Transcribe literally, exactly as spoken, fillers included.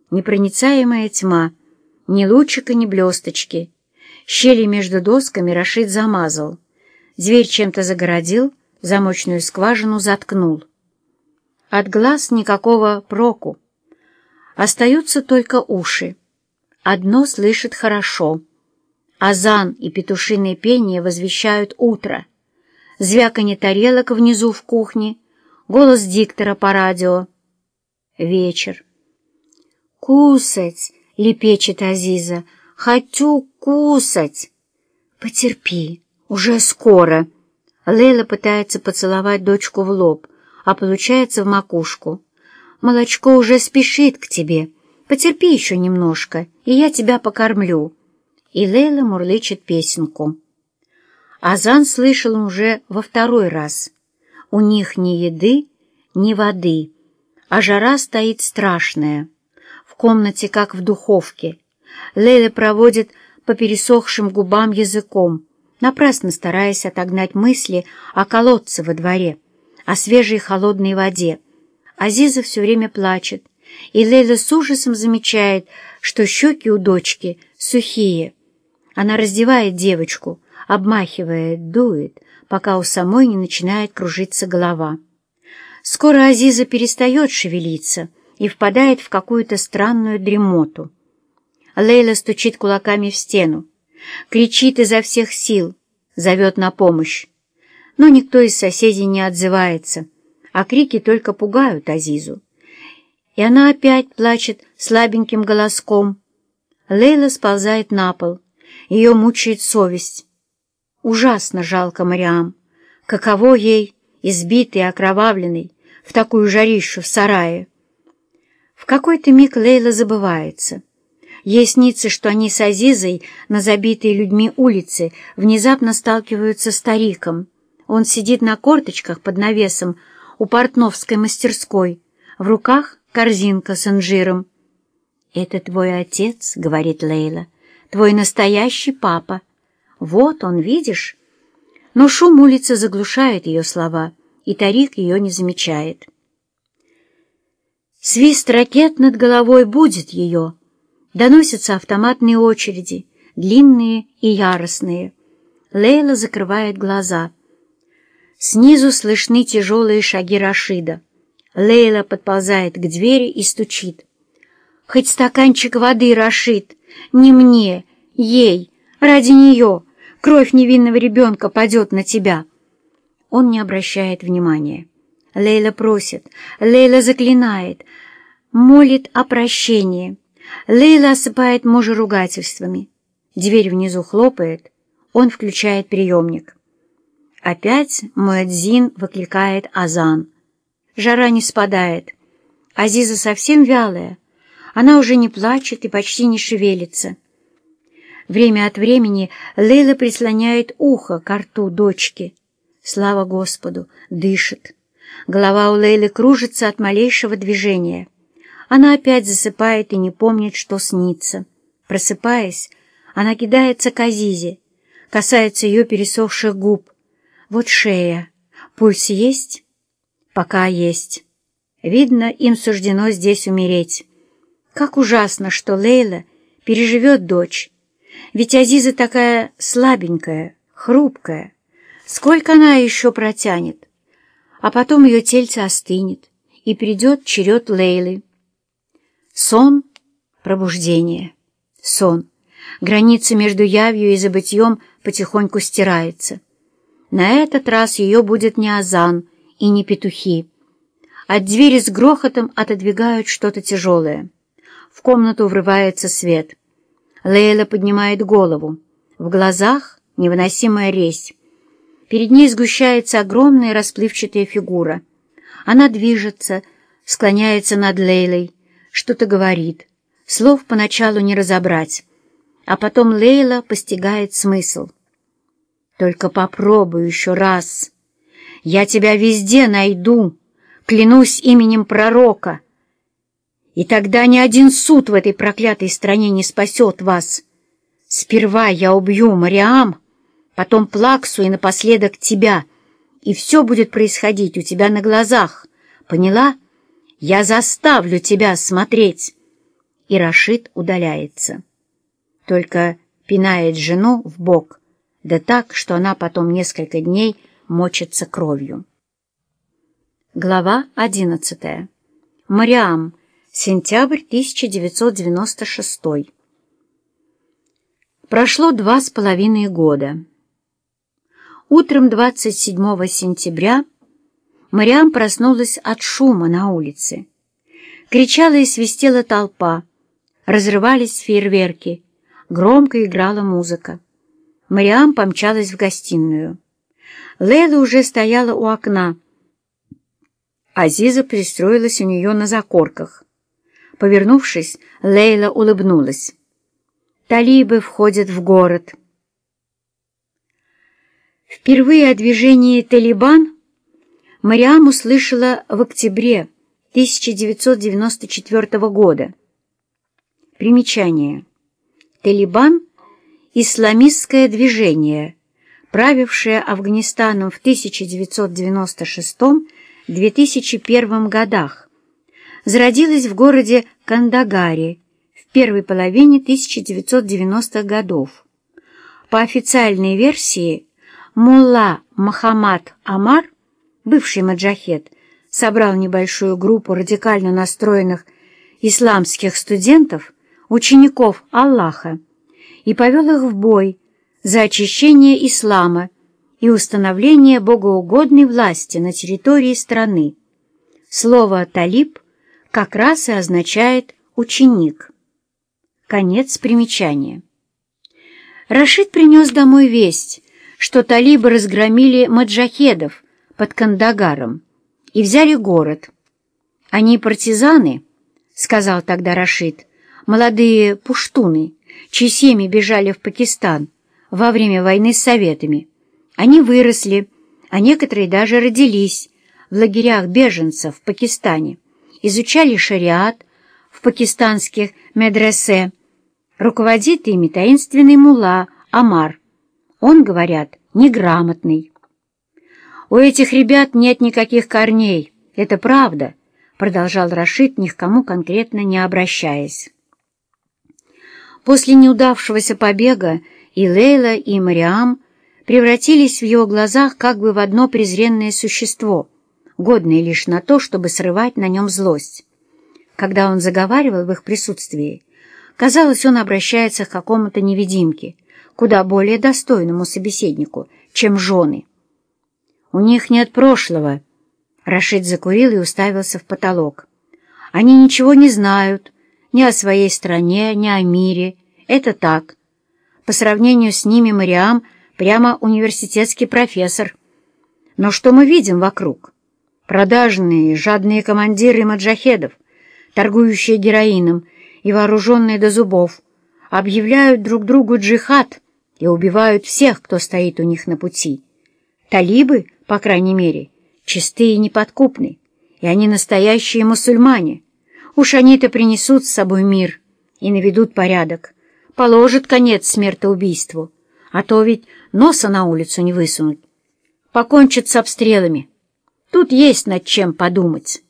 Непроницаемая тьма, ни лучика, ни блесточки. Щели между досками Рашид замазал. Дверь чем-то загородил, замочную скважину заткнул. От глаз никакого проку. Остаются только уши. Одно слышит хорошо. Азан и петушиное пение возвещают утро. Звяканье тарелок внизу в кухне, голос диктора по радио. Вечер. «Кусать!» — лепечет Азиза. «Хочу кусать!» «Потерпи, уже скоро!» Лейла пытается поцеловать дочку в лоб, а получается в макушку. «Молочко уже спешит к тебе. Потерпи еще немножко, и я тебя покормлю». И Лейла мурлычет песенку. Азан слышал уже во второй раз. У них ни еды, ни воды, а жара стоит страшная. В комнате, как в духовке. Лейла проводит по пересохшим губам языком, напрасно стараясь отогнать мысли о колодце во дворе, о свежей холодной воде. Азиза все время плачет, и Лейла с ужасом замечает, что щеки у дочки сухие. Она раздевает девочку, обмахивает, дует, пока у самой не начинает кружиться голова. Скоро Азиза перестает шевелиться и впадает в какую-то странную дремоту. Лейла стучит кулаками в стену, кричит изо всех сил, зовет на помощь. Но никто из соседей не отзывается, а крики только пугают Азизу. И она опять плачет слабеньким голоском. Лейла сползает на пол, ее мучает совесть. Ужасно жалко Мариам. Каково ей, избитой и окровавленной, в такую жарищу в сарае. В какой-то миг Лейла забывается. Ей снится, что они с Азизой на забитой людьми улице внезапно сталкиваются с стариком. Он сидит на корточках под навесом у портновской мастерской, в руках корзинка с инжиром. «Это твой отец», — говорит Лейла, — «твой настоящий папа. Вот он, видишь?» Но шум улицы заглушает ее слова, и Тарик ее не замечает. Свист ракет над головой будит ее. Доносятся автоматные очереди, длинные и яростные. Лейла закрывает глаза. Снизу слышны тяжелые шаги Рашида. Лейла подползает к двери и стучит. «Хоть стаканчик воды, Рашид! Не мне, ей, ради нее! Кровь невинного ребенка падет на тебя!» Он не обращает внимания. Лейла просит, Лейла заклинает, молит о прощении. Лейла осыпает мужа ругательствами. Дверь внизу хлопает, он включает приемник. Опять муэдзин выкликает азан. Жара не спадает. Азиза совсем вялая. Она уже не плачет и почти не шевелится. Время от времени Лейла прислоняет ухо к рту дочки. Слава Господу, дышит. Голова у Лейлы кружится от малейшего движения. Она опять засыпает и не помнит, что снится. Просыпаясь, она кидается к Азизе, касается ее пересохших губ. Вот шея. Пульс есть? Пока есть. Видно, им суждено здесь умереть. Как ужасно, что Лейла переживет дочь. Ведь Азиза такая слабенькая, хрупкая. Сколько она еще протянет? А потом ее тельце остынет, и придет черед Лейлы. Сон, пробуждение, сон. Граница между явью и забытьем потихоньку стирается. На этот раз ее будет не азан и не петухи. От двери с грохотом отодвигают что-то тяжелое. В комнату врывается свет. Лейла поднимает голову. В глазах невыносимая резь. Перед ней сгущается огромная расплывчатая фигура. Она движется, склоняется над Лейлой, что-то говорит. Слов поначалу не разобрать. А потом Лейла постигает смысл. «Только попробуй еще раз. Я тебя везде найду, клянусь именем пророка. И тогда ни один суд в этой проклятой стране не спасет вас. Сперва я убью Мариам, потом Плаксу и напоследок тебя, и все будет происходить у тебя на глазах. Поняла? Я заставлю тебя смотреть». и Рашид удаляется. Только пинает жену в бок, да так, что она потом несколько дней мочится кровью. Глава одиннадцатая. Мариам. Сентябрь тысяча девятьсот девяносто шестой. Прошло два с половиной года. Утром двадцать седьмого сентября Мариам проснулась от шума на улице. Кричала и свистела толпа, разрывались фейерверки, громко играла музыка. Мариам помчалась в гостиную. Лейла уже стояла у окна. Азиза пристроилась у нее на закорках. Повернувшись, Лейла улыбнулась. «Талибы входят в город». Впервые о движении «Талибан» Мариам услышала в октябре тысяча девятьсот девяносто четвёртого года. Примечание. «Талибан» — исламистское движение, правившее Афганистаном в тысяча девятьсот девяносто шестом — две тысячи первом годах, зародилось в городе Кандагаре в первой половине тысяча девятьсот девяностых годов. По официальной версии, мулла Мохаммад Амар, бывший маджахед, собрал небольшую группу радикально настроенных исламских студентов, учеников Аллаха, и повел их в бой за очищение ислама и установление богоугодной власти на территории страны. Слово «талиб» как раз и означает «ученик». Конец примечания. Рашид принес домой весть, что талибы разгромили маджахедов под Кандагаром и взяли город. «Они партизаны», — сказал тогда Рашид, молодые пуштуны, чьи семьи бежали в Пакистан во время войны с Советами. Они выросли, а некоторые даже родились в лагерях беженцев в Пакистане, изучали шариат в пакистанских медресе. Руководит ими таинственный мулла Амар. Он, говорят, неграмотный. «У этих ребят нет никаких корней, это правда», — продолжал Рашид, ни к кому конкретно не обращаясь. После неудавшегося побега и Лейла, и Мариам превратились в его глазах как бы в одно презренное существо, годное лишь на то, чтобы срывать на нем злость. Когда он заговаривал в их присутствии, казалось, он обращается к какому-то невидимке, куда более достойному собеседнику, чем жены. «У них нет прошлого», — Рашид закурил и уставился в потолок. «Они ничего не знают, ни о своей стране, ни о мире. Это так. По сравнению с ними Мариам прямо университетский профессор. Но что мы видим вокруг? Продажные, жадные командиры маджахедов, торгующие героином и вооруженные до зубов, объявляют друг другу джихад и убивают всех, кто стоит у них на пути. Талибы, по крайней мере, чистые и неподкупны, и они настоящие мусульмане. Уж они-то принесут с собой мир и наведут порядок, положат конец смертоубийству, а то ведь носа на улицу не высунуть. Покончат с обстрелами. Тут есть над чем подумать».